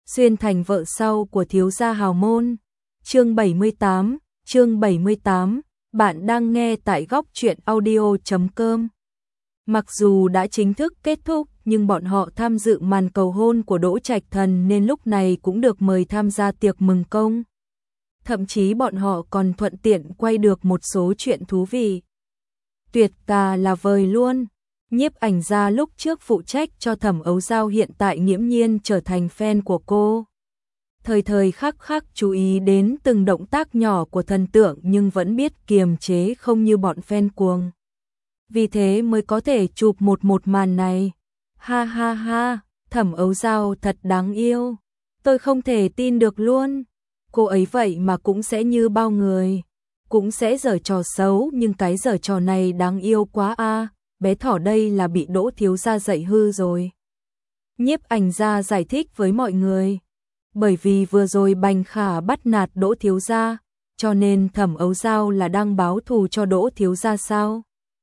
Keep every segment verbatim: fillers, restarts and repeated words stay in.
xuyên thành vợ sau của thiếu gia hào môn. Chương bảy mươi tám, chương bảy mươi tám, bạn đang nghe tại góc truyện audio chấm com. Mặc dù đã chính thức kết thúc, nhưng bọn họ tham dự màn cầu hôn của Đỗ Trạch Thần nên lúc này cũng được mời tham gia tiệc mừng công. Thậm chí bọn họ còn thuận tiện quay được một số chuyện thú vị. Tuyệt tà là vời luôn. Nhiếp ảnh gia lúc trước phụ trách cho Thẩm Ấu Dao hiện tại nghiễm nhiên trở thành fan của cô. Thời thời khắc khắc chú ý đến từng động tác nhỏ của thần tượng nhưng vẫn biết kiềm chế không như bọn fan cuồng. Vì thế mới có thể chụp một một màn này. Ha ha ha, Thẩm Ấu Dao thật đáng yêu. Tôi không thể tin được luôn. Cô ấy vậy mà cũng sẽ như bao người. Cũng sẽ giở trò xấu nhưng cái giở trò này đáng yêu quá a. Bé thỏ đây là bị Đỗ thiếu gia dạy hư rồi. Nhiếp ảnh gia giải thích với mọi người. Bởi vì vừa rồi Bành Khả bắt nạt Đỗ thiếu gia, cho nên Thẩm Ấu Dao là đang báo thù cho Đỗ thiếu gia sao?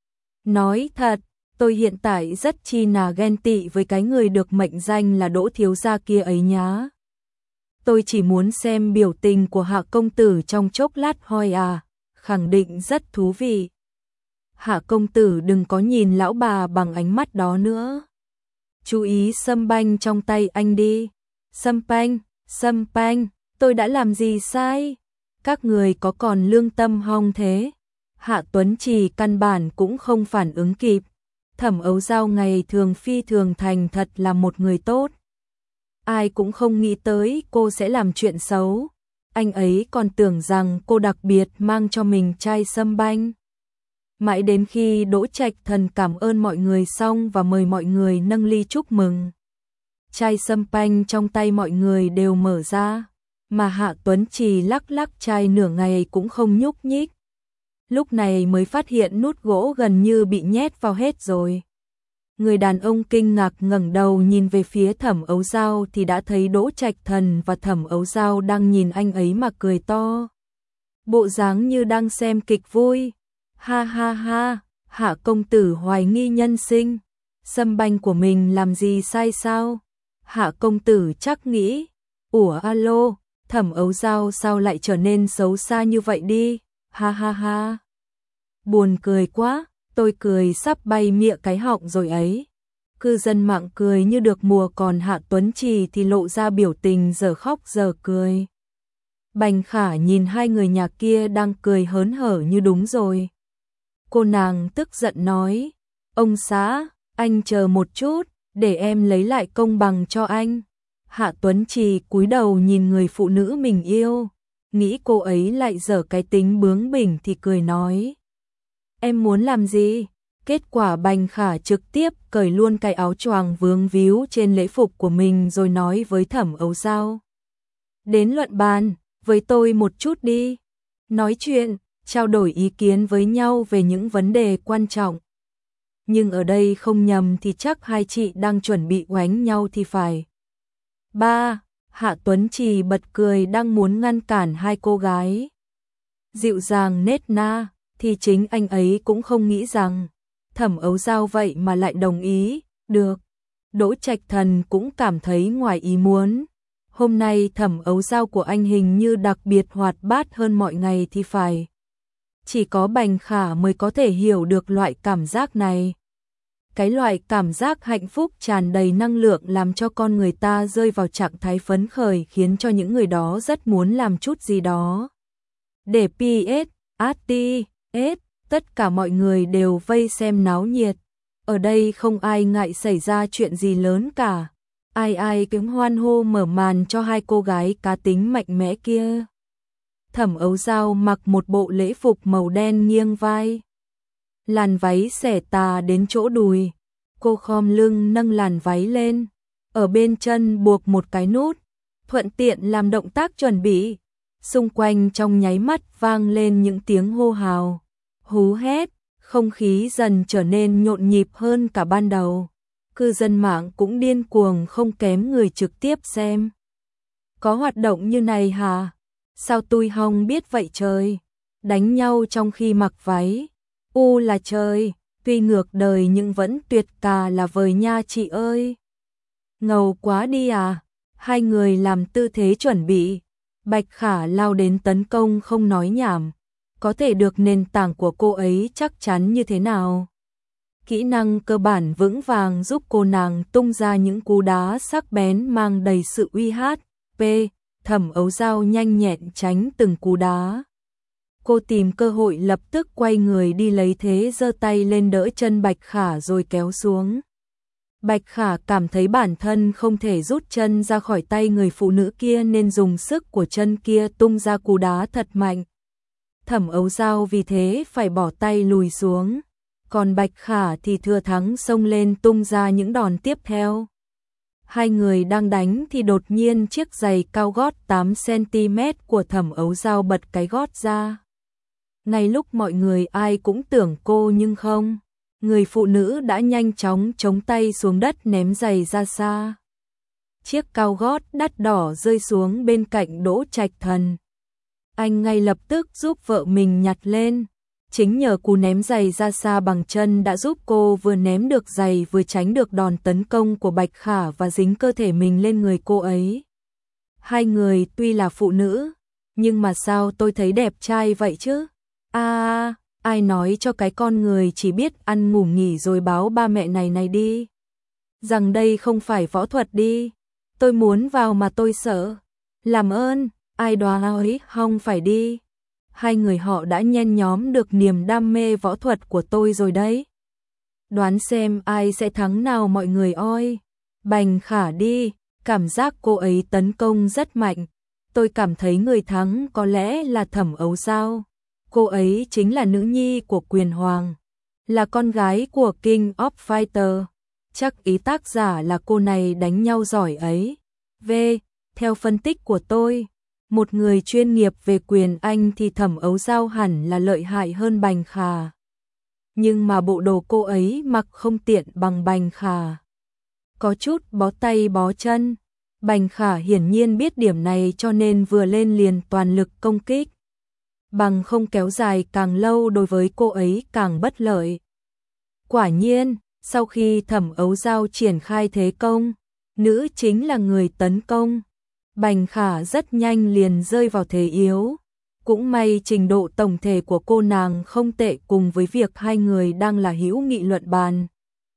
Nói thật, tôi hiện tại rất chi là ghen tị với cái người được mệnh danh là Đỗ thiếu gia kia ấy nhá. Tôi chỉ muốn xem biểu tình của Hạ công tử trong chốc lát thôi à, khẳng định rất thú vị. Hạ công tử đừng có nhìn lão bà bằng ánh mắt đó nữa. Chú ý sâm banh trong tay anh đi. Sâm banh, sâm banh, tôi đã làm gì sai? Các người có còn lương tâm hong thế? Hạ Tuấn Trì căn bản cũng không phản ứng kịp. Thẩm Ấu Dao ngày thường phi thường thành thật là một người tốt. Ai cũng không nghĩ tới cô sẽ làm chuyện xấu. Anh ấy còn tưởng rằng cô đặc biệt mang cho mình chai sâm banh. Mãi đến khi Đỗ Trạch Thần cảm ơn mọi người xong và mời mọi người nâng ly chúc mừng. Chai sâm banh trong tay mọi người đều mở ra, mà Hạ Tuấn Trì lắc lắc chai nửa ngày cũng không nhúc nhích. Lúc này mới phát hiện nút gỗ gần như bị nhét vào hết rồi. Người đàn ông kinh ngạc ngẩng đầu nhìn về phía Thẩm Ấu Dao thì đã thấy Đỗ Trạch Thần và Thẩm Ấu Dao đang nhìn anh ấy mà cười to. Bộ dáng như đang xem kịch vui. Ha ha ha, Hạ công tử hoài nghi nhân sinh. Sâm banh của mình làm gì sai sao? Hạ công tử chắc nghĩ. Ủa alo, Thẩm Ấu Dao sao lại trở nên xấu xa như vậy đi? Ha ha ha. Buồn cười quá, tôi cười sắp bay mịa cái họng rồi ấy. Cư dân mạng cười như được mùa, còn Hạ Tuấn Trì thì lộ ra biểu tình giờ khóc giờ cười. Bành Khả nhìn hai người nhà kia đang cười hớn hở như đúng rồi. Cô nàng tức giận nói, ông xã, anh chờ một chút, để em lấy lại công bằng cho anh. Hạ Tuấn Trì cúi đầu nhìn người phụ nữ mình yêu, nghĩ cô ấy lại dở cái tính bướng bỉnh thì cười nói. Em muốn làm gì? Kết quả Bành Khả trực tiếp cởi luôn cái áo choàng vướng víu trên lễ phục của mình rồi nói với Thẩm Ấu Dao. Đến luận bàn, với tôi một chút đi. Nói chuyện, trao đổi ý kiến với nhau về những vấn đề quan trọng. Nhưng ở đây không nhầm thì chắc hai chị đang chuẩn bị oánh nhau thì phải. Ba, Hạ Tuấn Trì bật cười đang muốn ngăn cản hai cô gái. Dịu dàng nết na, thì chính anh ấy cũng không nghĩ rằng Thẩm Ấu Dao vậy mà lại đồng ý, được. Đỗ Trạch Thần cũng cảm thấy ngoài ý muốn. Hôm nay Thẩm Ấu Dao của anh hình như đặc biệt hoạt bát hơn mọi ngày thì phải. Chỉ có Bành Khả mới có thể hiểu được loại cảm giác này. Cái loại cảm giác hạnh phúc tràn đầy năng lượng làm cho con người ta rơi vào trạng thái phấn khởi, khiến cho những người đó rất muốn làm chút gì đó. Để pê ét, át tê ét, tất cả mọi người đều vây xem náo nhiệt. Ở đây không ai ngại xảy ra chuyện gì lớn cả. Ai ai cũng hoan hô mở màn cho hai cô gái cá tính mạnh mẽ kia. Thẩm Ấu Dao mặc một bộ lễ phục màu đen nghiêng vai. Làn váy xẻ tà đến chỗ đùi. Cô khom lưng nâng làn váy lên. Ở bên chân buộc một cái nút. Thuận tiện làm động tác chuẩn bị. Xung quanh trong nháy mắt vang lên những tiếng hô hào, hú hét. Không khí dần trở nên nhộn nhịp hơn cả ban đầu. Cư dân mạng cũng điên cuồng không kém người trực tiếp xem. Có hoạt động như này hả? Sao tôi không biết vậy trời? Đánh nhau trong khi mặc váy. U là trời, tuy ngược đời nhưng vẫn tuyệt cả là vời nha chị ơi. Ngầu quá đi à? Hai người làm tư thế chuẩn bị, Bạch Khả lao đến tấn công không nói nhảm, có thể được nền tảng của cô ấy chắc chắn như thế nào. Kỹ năng cơ bản vững vàng giúp cô nàng tung ra những cú đá sắc bén mang đầy sự uy hát. P. Thẩm Ấu Dao nhanh nhẹn tránh từng cú đá. Cô tìm cơ hội lập tức quay người đi lấy thế giơ tay lên đỡ chân Bạch Khả rồi kéo xuống. Bạch Khả cảm thấy bản thân không thể rút chân ra khỏi tay người phụ nữ kia nên dùng sức của chân kia tung ra cú đá thật mạnh. Thẩm Ấu Dao vì thế phải bỏ tay lùi xuống, còn Bạch Khả thì thừa thắng xông lên tung ra những đòn tiếp theo. Hai người đang đánh thì đột nhiên chiếc giày cao gót tám xăng-ti-mét của Thẩm Ấu Dao bật cái gót ra. Ngay lúc mọi người ai cũng tưởng cô nhưng không, người phụ nữ đã nhanh chóng chống tay xuống đất ném giày ra xa. Chiếc cao gót đắt đỏ rơi xuống bên cạnh Đỗ Trạch Thần. Anh ngay lập tức giúp vợ mình nhặt lên. Chính nhờ cú ném giày ra xa bằng chân đã giúp cô vừa ném được giày vừa tránh được đòn tấn công của Bạch Khả và dính cơ thể mình lên người cô ấy. Hai người tuy là phụ nữ, nhưng mà sao tôi thấy đẹp trai vậy chứ? À, ai nói cho cái con người chỉ biết ăn ngủ nghỉ rồi báo ba mẹ này này đi. Rằng đây không phải võ thuật đi. Tôi muốn vào mà tôi sợ. Làm ơn, ai đoán ấy không phải đi. Hai người họ đã nhen nhóm được niềm đam mê võ thuật của tôi rồi đấy. Đoán xem ai sẽ thắng nào mọi người ơi. Bành Khả đi, cảm giác cô ấy tấn công rất mạnh. Tôi cảm thấy người thắng có lẽ là Thẩm Ấu Dao. Cô ấy chính là nữ nhi của Quyền Hoàng, là con gái của King of Fighter. Chắc ý tác giả là cô này đánh nhau giỏi ấy. V. Theo phân tích của tôi, một người chuyên nghiệp về quyền Anh thì Thẩm Ấu Dao hẳn là lợi hại hơn Bành Khả. Nhưng mà bộ đồ cô ấy mặc không tiện bằng Bành Khả. Có chút bó tay bó chân. Bành Khả hiển nhiên biết điểm này cho nên vừa lên liền toàn lực công kích. Bằng không kéo dài càng lâu đối với cô ấy càng bất lợi. Quả nhiên, sau khi Thẩm Ấu Dao triển khai thế công, nữ chính là người tấn công. Bành Khả rất nhanh liền rơi vào thế yếu. Cũng may trình độ tổng thể của cô nàng không tệ cùng với việc hai người đang là hữu nghị luận bàn.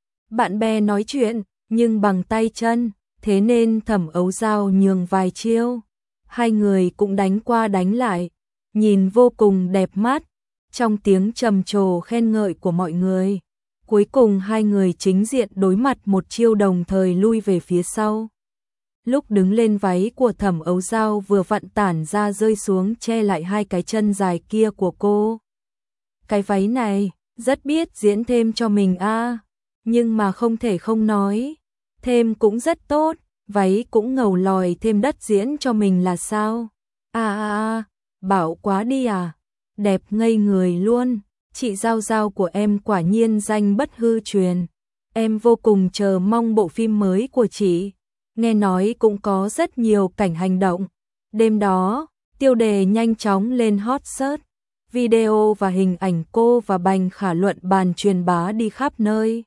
Bạn bè nói chuyện, nhưng bằng tay chân, thế nên Thẩm Ấu Dao nhường vài chiêu. Hai người cũng đánh qua đánh lại, nhìn vô cùng đẹp mắt. Trong tiếng trầm trồ khen ngợi của mọi người, cuối cùng hai người chính diện đối mặt một chiêu đồng thời lui về phía sau. Lúc đứng lên váy của Thẩm Ấu Dao vừa vặn tản ra rơi xuống che lại hai cái chân dài kia của cô. Cái váy này, rất biết diễn thêm cho mình a, à, nhưng mà không thể không nói, thêm cũng rất tốt, váy cũng ngầu lòi thêm đất diễn cho mình là sao? À à à, bảo quá đi à, đẹp ngây người luôn, chị Giao Giao của em quả nhiên danh bất hư truyền. Em vô cùng chờ mong bộ phim mới của chị. Nghe nói cũng có rất nhiều cảnh hành động. Đêm đó, tiêu đề nhanh chóng lên hot search. Video và hình ảnh cô và Bành Khả luận bàn truyền bá đi khắp nơi.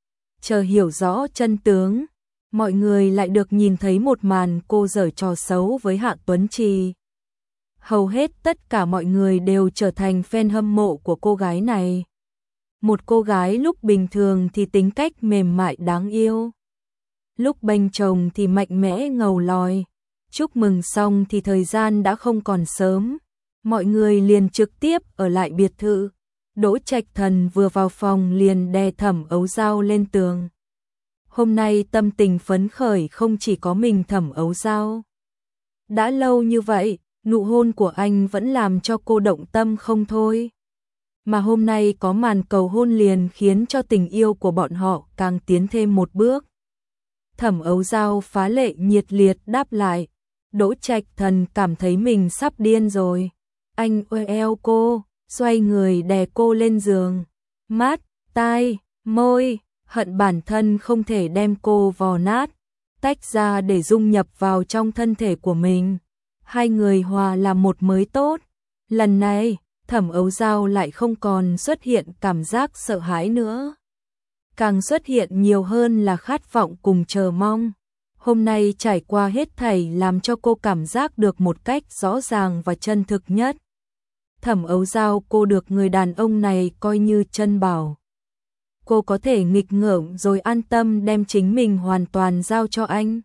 Chờ hiểu rõ chân tướng, mọi người lại được nhìn thấy một màn cô giở trò xấu với Hạ Tuấn Trì. Hầu hết tất cả mọi người đều trở thành fan hâm mộ của cô gái này. Một cô gái lúc bình thường thì tính cách mềm mại đáng yêu. Lúc bênh chồng thì mạnh mẽ ngầu lòi. Chúc mừng xong thì thời gian đã không còn sớm. Mọi người liền trực tiếp ở lại biệt thự. Đỗ Trạch Thần vừa vào phòng liền đè Thẩm Ấu Dao lên tường. Hôm nay tâm tình phấn khởi không chỉ có mình Thẩm Ấu Dao. Đã lâu như vậy, nụ hôn của anh vẫn làm cho cô động tâm không thôi. Mà hôm nay có màn cầu hôn liền khiến cho tình yêu của bọn họ càng tiến thêm một bước. Thẩm Ấu Dao phá lệ nhiệt liệt đáp lại. Đỗ Trạch Thần cảm thấy mình sắp điên rồi. Anh ôm eo cô, xoay người đè cô lên giường. Mắt, tai, môi, hận bản thân không thể đem cô vò nát, tách ra để dung nhập vào trong thân thể của mình. Hai người hòa làm một mới tốt. Lần này, Thẩm Ấu Dao lại không còn xuất hiện cảm giác sợ hãi nữa. Càng xuất hiện nhiều hơn là khát vọng cùng chờ mong. Hôm nay trải qua hết thảy làm cho cô cảm giác được một cách rõ ràng và chân thực nhất. Thẩm Ấu Dao, cô được người đàn ông này coi như chân bảo. Cô có thể nghịch ngợm rồi an tâm đem chính mình hoàn toàn giao cho anh.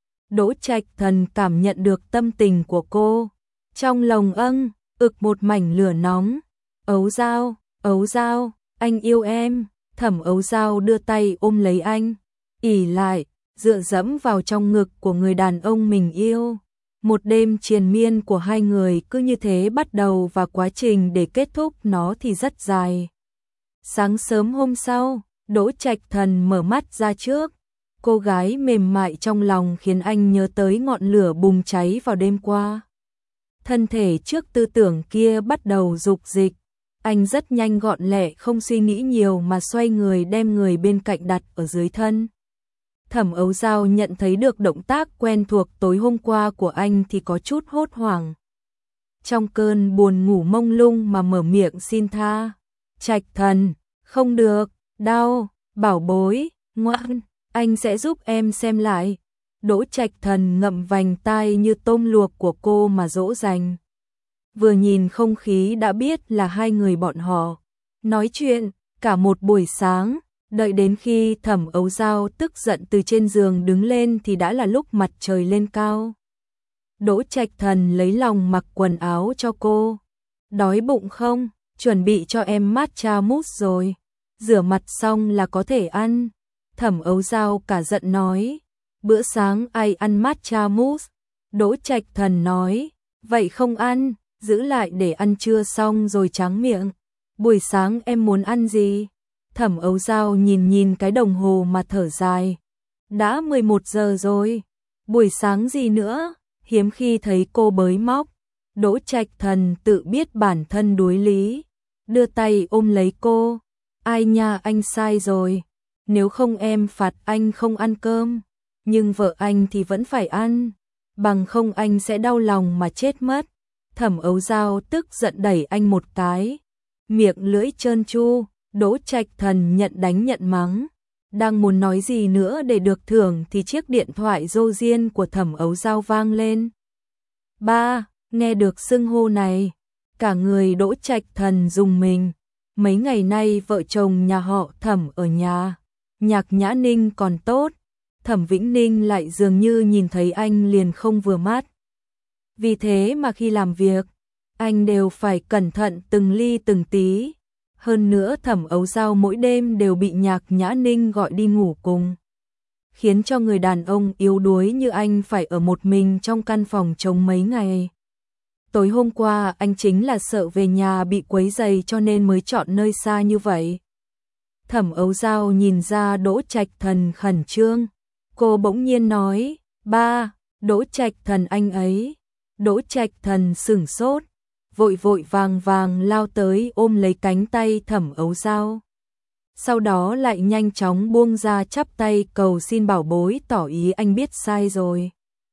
Đỗ Trạch Thần cảm nhận được tâm tình của cô. Trong lòng âng, ực một mảnh lửa nóng. Ấu Dao, Ấu Dao, anh yêu em. Thẩm Ấu Dao đưa tay ôm lấy anh, ỉ lại, dựa dẫm vào trong ngực của người đàn ông mình yêu. Một đêm triền miên của hai người cứ như thế bắt đầu và quá trình để kết thúc nó thì rất dài. Sáng sớm hôm sau, Đỗ Trạch Thần mở mắt ra trước. Cô gái mềm mại trong lòng khiến anh nhớ tới ngọn lửa bùng cháy vào đêm qua. Thân thể trước tư tưởng kia bắt đầu dục dịch. Anh rất nhanh gọn lẹ không suy nghĩ nhiều mà xoay người đem người bên cạnh đặt ở dưới thân. Thẩm Ấu Dao nhận thấy được động tác quen thuộc tối hôm qua của anh thì có chút hốt hoảng. Trong cơn buồn ngủ mông lung mà mở miệng xin tha. Trạch Thần, không được, đau, bảo bối, ngoan, anh sẽ giúp em xem lại. Đỗ Trạch Thần ngậm vành tai như tôm luộc của cô mà dỗ dành. Vừa nhìn không khí đã biết là hai người bọn họ nói chuyện cả một buổi sáng, đợi đến khi Thẩm Ấu Dao tức giận từ trên giường đứng lên thì đã là lúc mặt trời lên cao. Đỗ Trạch Thần lấy lòng mặc quần áo cho cô. Đói bụng không? Chuẩn bị cho em matcha mousse rồi. Rửa mặt xong là có thể ăn. Thẩm Ấu Dao cả giận nói. Bữa sáng ai ăn matcha mousse? Đỗ Trạch Thần nói. Vậy không ăn, giữ lại để ăn trưa xong rồi tráng miệng. Buổi sáng em muốn ăn gì? Thẩm Ấu Dao nhìn nhìn cái đồng hồ mà thở dài. Đã mười một giờ rồi. Buổi sáng gì nữa? Hiếm khi thấy cô bới móc. Đỗ Trạch Thần tự biết bản thân đuối lý. Đưa tay ôm lấy cô. Ai nha, anh sai rồi. Nếu không em phạt anh không ăn cơm. Nhưng vợ anh thì vẫn phải ăn. Bằng không anh sẽ đau lòng mà chết mất. Thẩm Ấu Dao tức giận đẩy anh một cái. Miệng lưỡi trơn tru. Đỗ Trạch Thần nhận đánh nhận mắng. Đang muốn nói gì nữa để được thưởng thì chiếc điện thoại rô riêng của Thẩm Ấu Dao vang lên. Ba, nghe được xưng hô này. Cả người Đỗ Trạch Thần rùng mình. Mấy ngày nay vợ chồng nhà họ Thẩm ở nhà. Nhạc Nhã Ninh còn tốt. Thẩm Vĩnh Ninh lại dường như nhìn thấy anh liền không vừa mắt. Vì thế mà khi làm việc, anh đều phải cẩn thận từng ly từng tí. Hơn nữa Thẩm Ấu Dao mỗi đêm đều bị Nhạc Nhã Ninh gọi đi ngủ cùng. Khiến cho người đàn ông yếu đuối như anh phải ở một mình trong căn phòng trống mấy ngày. Tối hôm qua anh chính là sợ về nhà bị quấy rầy cho nên mới chọn nơi xa như vậy. Thẩm Ấu Dao nhìn ra Đỗ Trạch Thần khẩn trương. Cô bỗng nhiên nói, ba, Đỗ Trạch Thần anh ấy. Đỗ Trạch Thần sửng sốt, vội vội vàng vàng lao tới ôm lấy cánh tay Thẩm Ấu Dao. Sau đó lại nhanh chóng buông ra chắp tay cầu xin bảo bối tỏ ý anh biết sai rồi.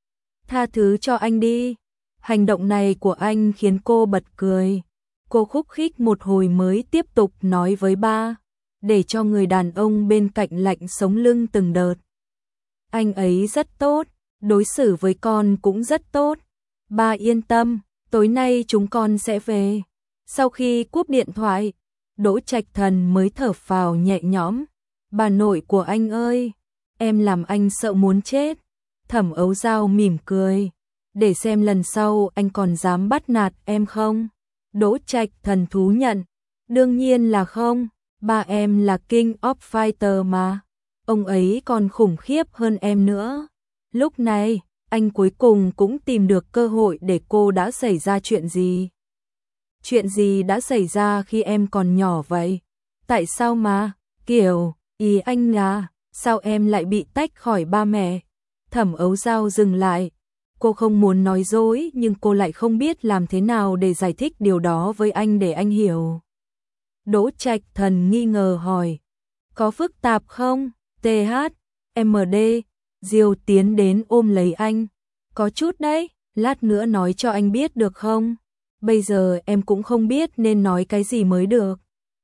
Tha thứ cho anh đi. Hành động này của anh khiến cô bật cười. Cô khúc khích một hồi mới tiếp tục nói với ba, để cho người đàn ông bên cạnh lạnh sống lưng từng đợt. Anh ấy rất tốt, đối xử với con cũng rất tốt. Ba yên tâm, tối nay chúng con sẽ về. Sau khi cúp điện thoại, Đỗ Trạch Thần mới thở phào nhẹ nhõm. Bà nội của anh ơi, em làm anh sợ muốn chết. Thẩm Ấu Dao mỉm cười. Để xem lần sau anh còn dám bắt nạt em không? Đỗ Trạch Thần thú nhận. Đương nhiên là không, ba em là King of Fighter mà. Ông ấy còn khủng khiếp hơn em nữa. Lúc này, anh cuối cùng cũng tìm được cơ hội để cô đã xảy ra chuyện gì. Chuyện gì đã xảy ra khi em còn nhỏ vậy? Tại sao mà, kiểu, ý anh là, sao em lại bị tách khỏi ba mẹ? Thẩm Ấu Dao dừng lại. Cô không muốn nói dối nhưng cô lại không biết làm thế nào để giải thích điều đó với anh để anh hiểu. Đỗ Trạch Thần nghi ngờ hỏi. Có phức tạp không? tê hát, em đê, Diêu tiến đến ôm lấy anh. Có chút đấy, lát nữa nói cho anh biết được không? Bây giờ em cũng không biết nên nói cái gì mới được.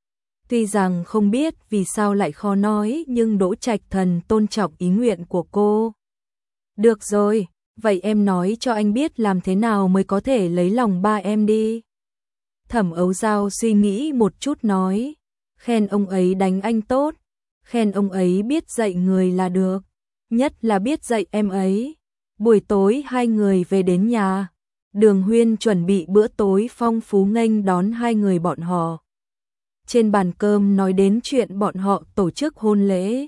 Tuy rằng không biết vì sao lại khó nói nhưng Đỗ Trạch Thần tôn trọng ý nguyện của cô. Được rồi, vậy em nói cho anh biết làm thế nào mới có thể lấy lòng ba em đi. Thẩm Ấu Dao suy nghĩ một chút nói, khen ông ấy đánh anh tốt, khen ông ấy biết dạy người là được, nhất là biết dạy em ấy. Buổi tối hai người về đến nhà, Đường Huyên chuẩn bị bữa tối phong phú nghênh đón hai người bọn họ. Trên bàn cơm nói đến chuyện bọn họ tổ chức hôn lễ.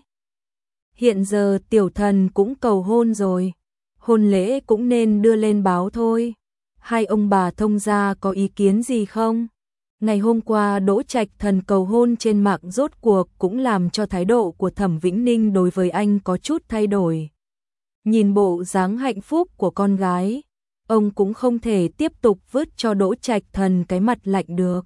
Hiện giờ tiểu thần cũng cầu hôn rồi, hôn lễ cũng nên đưa lên báo thôi. Hai ông bà thông gia có ý kiến gì không? Ngày hôm qua Đỗ Trạch Thần cầu hôn trên mạng rốt cuộc cũng làm cho thái độ của Thẩm Vĩnh Ninh đối với anh có chút thay đổi. Nhìn bộ dáng hạnh phúc của con gái, ông cũng không thể tiếp tục vứt cho Đỗ Trạch Thần cái mặt lạnh được.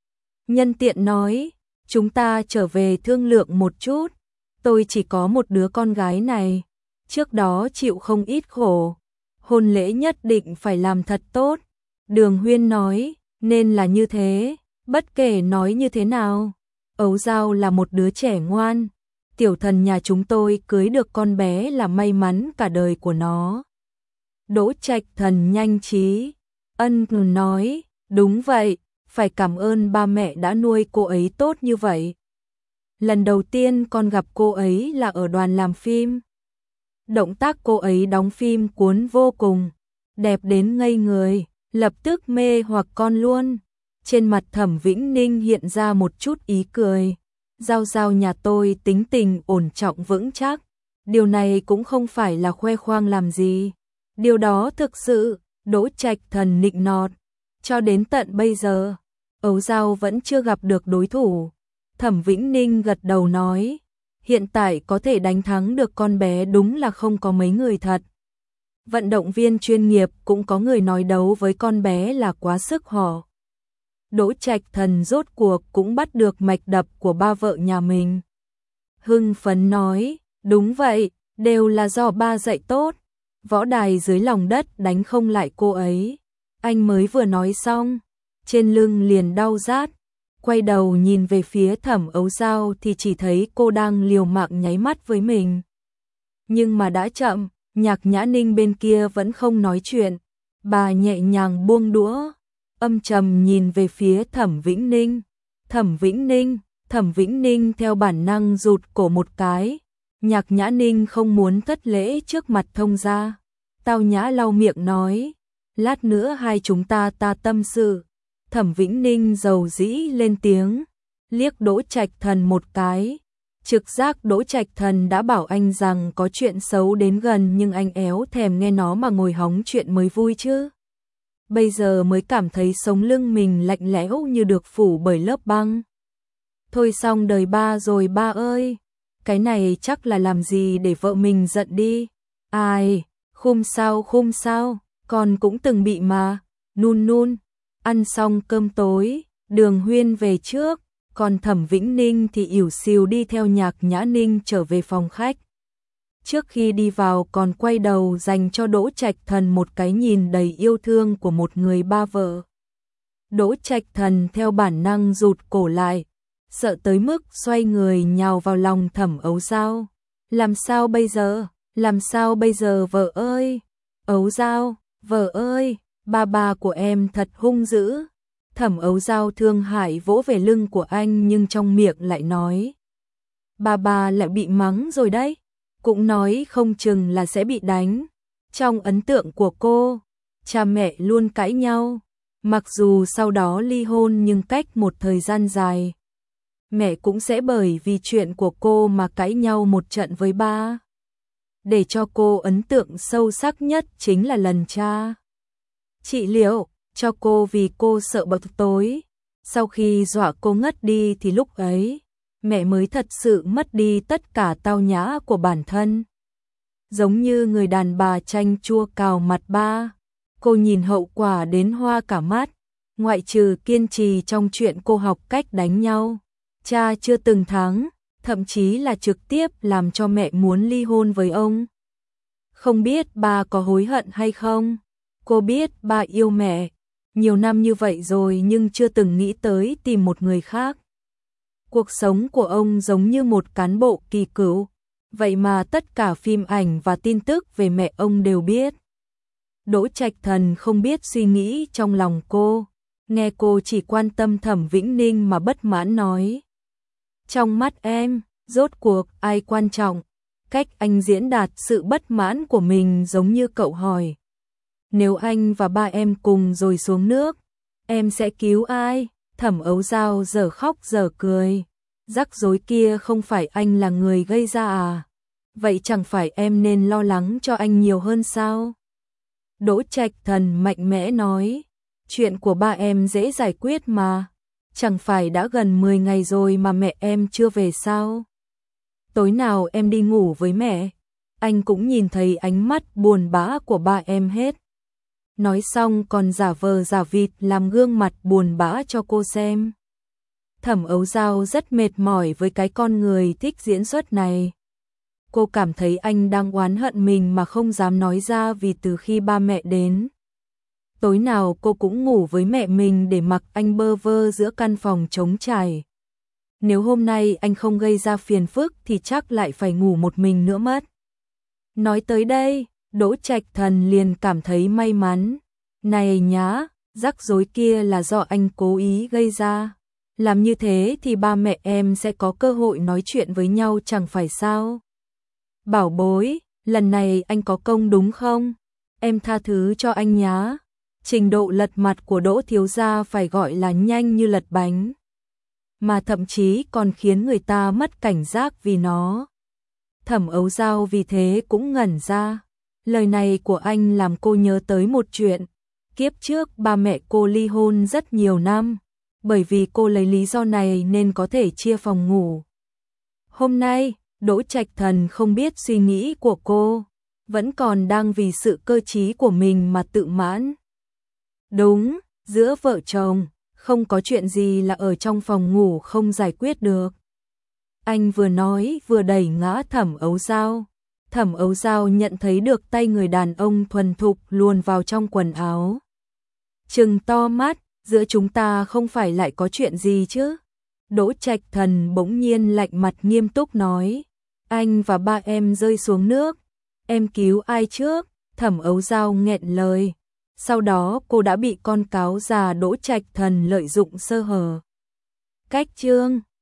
Nhân tiện nói, chúng ta trở về thương lượng một chút, tôi chỉ có một đứa con gái này, trước đó chịu không ít khổ, hôn lễ nhất định phải làm thật tốt. Đường Huyên nói, nên là như thế, bất kể nói như thế nào, Ấu Dao là một đứa trẻ ngoan, tiểu thần nhà chúng tôi cưới được con bé là may mắn cả đời của nó. Đỗ Trạch Thần nhanh trí, ân nói, đúng vậy, phải cảm ơn ba mẹ đã nuôi cô ấy tốt như vậy. Lần đầu tiên con gặp cô ấy là ở đoàn làm phim. Động tác cô ấy đóng phim cuốn vô cùng, đẹp đến ngây người, lập tức mê hoặc con luôn. Trên mặt Thẩm Vĩnh Ninh hiện ra một chút ý cười. Giao Giao nhà tôi tính tình ổn trọng vững chắc, điều này cũng không phải là khoe khoang làm gì. Điều đó thực sự, Đỗ Trạch Thần nịnh nọt. Cho đến tận bây giờ, Ấu Dao vẫn chưa gặp được đối thủ. Thẩm Vĩnh Ninh gật đầu nói, hiện tại có thể đánh thắng được con bé đúng là không có mấy người thật. Vận động viên chuyên nghiệp cũng có người nói đấu với con bé là quá sức họ. Đỗ Trạch Thần rốt cuộc cũng bắt được mạch đập của ba vợ nhà mình. Hưng phấn nói, đúng vậy, đều là do ba dạy tốt. Võ đài dưới lòng đất đánh không lại cô ấy. Anh mới vừa nói xong, trên lưng liền đau rát. Quay đầu nhìn về phía Thẩm Ấu Dao thì chỉ thấy cô đang liều mạng nháy mắt với mình. Nhưng mà đã chậm, Nhạc Nhã Ninh bên kia vẫn không nói chuyện. Bà nhẹ nhàng buông đũa, âm trầm nhìn về phía Thẩm Vĩnh Ninh. Thẩm Vĩnh Ninh, Thẩm Vĩnh Ninh theo bản năng rụt cổ một cái. Nhạc Nhã Ninh không muốn thất lễ trước mặt thông gia. Tao Nhã lau miệng nói, lát nữa hai chúng ta ta tâm sự. Thẩm Vĩnh Ninh dầu dĩ lên tiếng, liếc Đỗ Trạch Thần một cái. Trực giác Đỗ Trạch Thần đã bảo anh rằng có chuyện xấu đến gần nhưng anh éo thèm nghe nó mà ngồi hóng chuyện mới vui chứ. Bây giờ mới cảm thấy sống lưng mình lạnh lẽo như được phủ bởi lớp băng. Thôi xong đời ba rồi ba ơi, cái này chắc là làm gì để vợ mình giận đi. Ai, khum sao khum sao, con cũng từng bị mà, nun nun. Ăn xong cơm tối, Đường Huyên về trước, còn Thẩm Vĩnh Ninh thì ỉu xìu đi theo Nhạc Nhã Ninh trở về phòng khách. Trước khi đi vào còn quay đầu dành cho Đỗ Trạch Thần một cái nhìn đầy yêu thương của một người ba vợ. Đỗ Trạch Thần theo bản năng rụt cổ lại, sợ tới mức xoay người nhào vào lòng Thẩm Ấu Dao. Làm sao bây giờ, làm sao bây giờ vợ ơi, Ấu Dao, vợ ơi. Ba ba của em thật hung dữ. Thẩm Ấu Dao thương hại vỗ về lưng của anh nhưng trong miệng lại nói, ba ba lại bị mắng rồi đấy, cũng nói không chừng là sẽ bị đánh. Trong ấn tượng của cô, cha mẹ luôn cãi nhau, mặc dù sau đó ly hôn nhưng cách một thời gian dài, mẹ cũng sẽ bởi vì chuyện của cô mà cãi nhau một trận với ba. Để cho cô ấn tượng sâu sắc nhất chính là lần cha trị liệu cho cô vì cô sợ bật tối. Sau khi dọa cô ngất đi thì lúc ấy, mẹ mới thật sự mất đi tất cả tao nhã của bản thân. Giống như người đàn bà chanh chua cào mặt ba, cô nhìn hậu quả đến hoa cả mắt. Ngoại trừ kiên trì trong chuyện cô học cách đánh nhau, cha chưa từng thắng, thậm chí là trực tiếp làm cho mẹ muốn ly hôn với ông. Không biết ba có hối hận hay không? Cô biết ba yêu mẹ, nhiều năm như vậy rồi nhưng chưa từng nghĩ tới tìm một người khác. Cuộc sống của ông giống như một cán bộ kỳ cựu, vậy mà tất cả phim ảnh và tin tức về mẹ ông đều biết. Đỗ Trạch Thần không biết suy nghĩ trong lòng cô, nghe cô chỉ quan tâm Thẩm Vĩnh Ninh mà bất mãn nói. Trong mắt em, rốt cuộc ai quan trọng? Cách anh diễn đạt sự bất mãn của mình giống như cậu hỏi. Nếu anh và ba em cùng rồi xuống nước, em sẽ cứu ai? Thẩm Ấu Dao giờ khóc giờ cười. Rắc rối kia không phải anh là người gây ra à? Vậy chẳng phải em nên lo lắng cho anh nhiều hơn sao? Đỗ Trạch Thần mạnh mẽ nói. Chuyện của ba em dễ giải quyết mà. Chẳng phải đã gần mười ngày rồi mà mẹ em chưa về sao? Tối nào em đi ngủ với mẹ, anh cũng nhìn thấy ánh mắt buồn bã của ba em hết. Nói xong còn giả vờ giả vịt làm gương mặt buồn bã cho cô xem. Thẩm Ấu Dao rất mệt mỏi với cái con người thích diễn xuất này. Cô cảm thấy anh đang oán hận mình mà không dám nói ra vì từ khi ba mẹ đến. Tối nào cô cũng ngủ với mẹ mình để mặc anh bơ vơ giữa căn phòng trống trải. Nếu hôm nay anh không gây ra phiền phức thì chắc lại phải ngủ một mình nữa mất. Nói tới đây, Đỗ Trạch Thần liền cảm thấy may mắn. Này nhá, rắc rối kia là do anh cố ý gây ra. Làm như thế thì ba mẹ em sẽ có cơ hội nói chuyện với nhau chẳng phải sao? Bảo bối, lần này anh có công đúng không? Em tha thứ cho anh nhá. Trình độ lật mặt của Đỗ thiếu gia phải gọi là nhanh như lật bánh. Mà thậm chí còn khiến người ta mất cảnh giác vì nó. Thẩm Ấu Dao vì thế cũng ngẩn ra. Lời này của anh làm cô nhớ tới một chuyện. Kiếp trước ba mẹ cô ly hôn rất nhiều năm. Bởi vì cô lấy lý do này nên có thể chia phòng ngủ. Hôm nay, Đỗ Trạch Thần không biết suy nghĩ của cô. Vẫn còn đang vì sự cơ trí của mình mà tự mãn. Đúng, giữa vợ chồng, không có chuyện gì là ở trong phòng ngủ không giải quyết được. Anh vừa nói vừa đẩy ngã Thẩm Ấu Dao. Thẩm Ấu Dao nhận thấy được tay người đàn ông thuần thục luồn vào trong quần áo. Trừng to mắt, giữa chúng ta không phải lại có chuyện gì chứ? Đỗ Trạch Thần bỗng nhiên lạnh mặt nghiêm túc nói. Anh và ba em rơi xuống nước. Em cứu ai trước? Thẩm Ấu Dao nghẹn lời. Sau đó cô đã bị con cáo già Đỗ Trạch Thần lợi dụng sơ hở. Cách chương